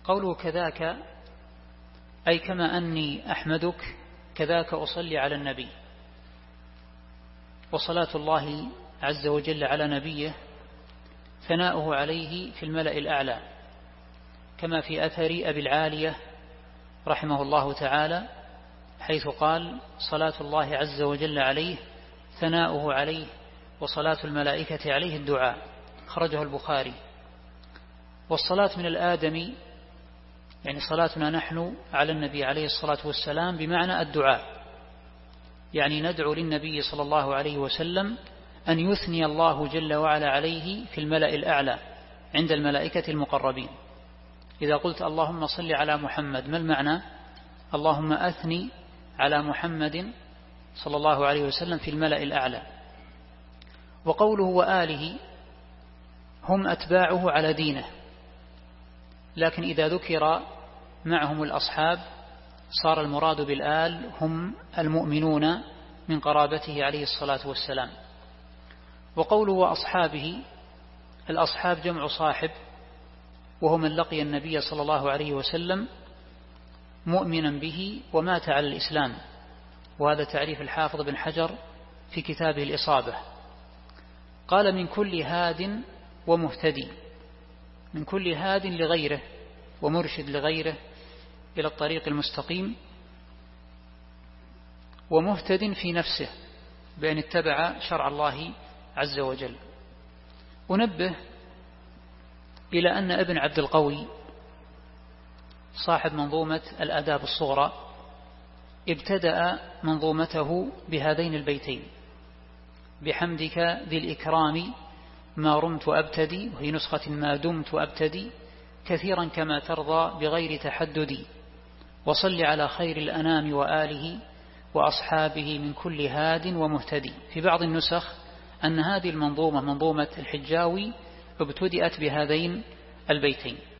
قوله كذاك أي كما أني أحمدك كذاك أصلي على النبي. وصلاة الله عز وجل على نبيه ثناؤه عليه في الملأ الأعلى، كما في أثر أبي العالية رحمه الله تعالى حيث قال: صلاة الله عز وجل عليه ثناؤه عليه وصلاة الملائكة عليه الدعاء، خرجه البخاري. والصلاة من الآدمي يعني صلاتنا نحن على النبي عليه الصلاة والسلام بمعنى الدعاء، يعني ندعو للنبي صلى الله عليه وسلم أن يثني الله جل وعلا عليه في الملأ الأعلى عند الملائكة المقربين. إذا قلت اللهم صل على محمد، ما المعنى؟ اللهم أثني على محمد صلى الله عليه وسلم في الملأ الأعلى. وقوله وآله هم أتباعه على دينه، لكن إذا ذكر معهم الأصحاب صار المراد بالآل هم المؤمنون من قرابته عليه الصلاة والسلام. وقوله وأصحابه، الأصحاب جمع صاحب، وهو من لقي النبي صلى الله عليه وسلم مؤمنا به ومات على الإسلام، وهذا تعريف الحافظ بن حجر في كتابه الإصابة. قال من كل هاد ومهتدي، من كل هاد لغيره ومرشد لغيره إلى الطريق المستقيم، ومهتد في نفسه بأن اتبع شرع الله عز وجل. أنبه إلى أن ابن عبد القوي صاحب منظومة الآداب الصغرى ابتدأ منظومته بهذين البيتين: بحمدك ذي الإكرام ما رمت أبتدي، وهي نسخة ما دمت أبتدي كثيرا كما ترضى بغير تحددي، وصل على خير الأنام وآله وأصحابه من كل هاد ومهتدي. في بعض النسخ أن هذه المنظومة منظومة الحجاوي ابتدأت بهذين البيتين.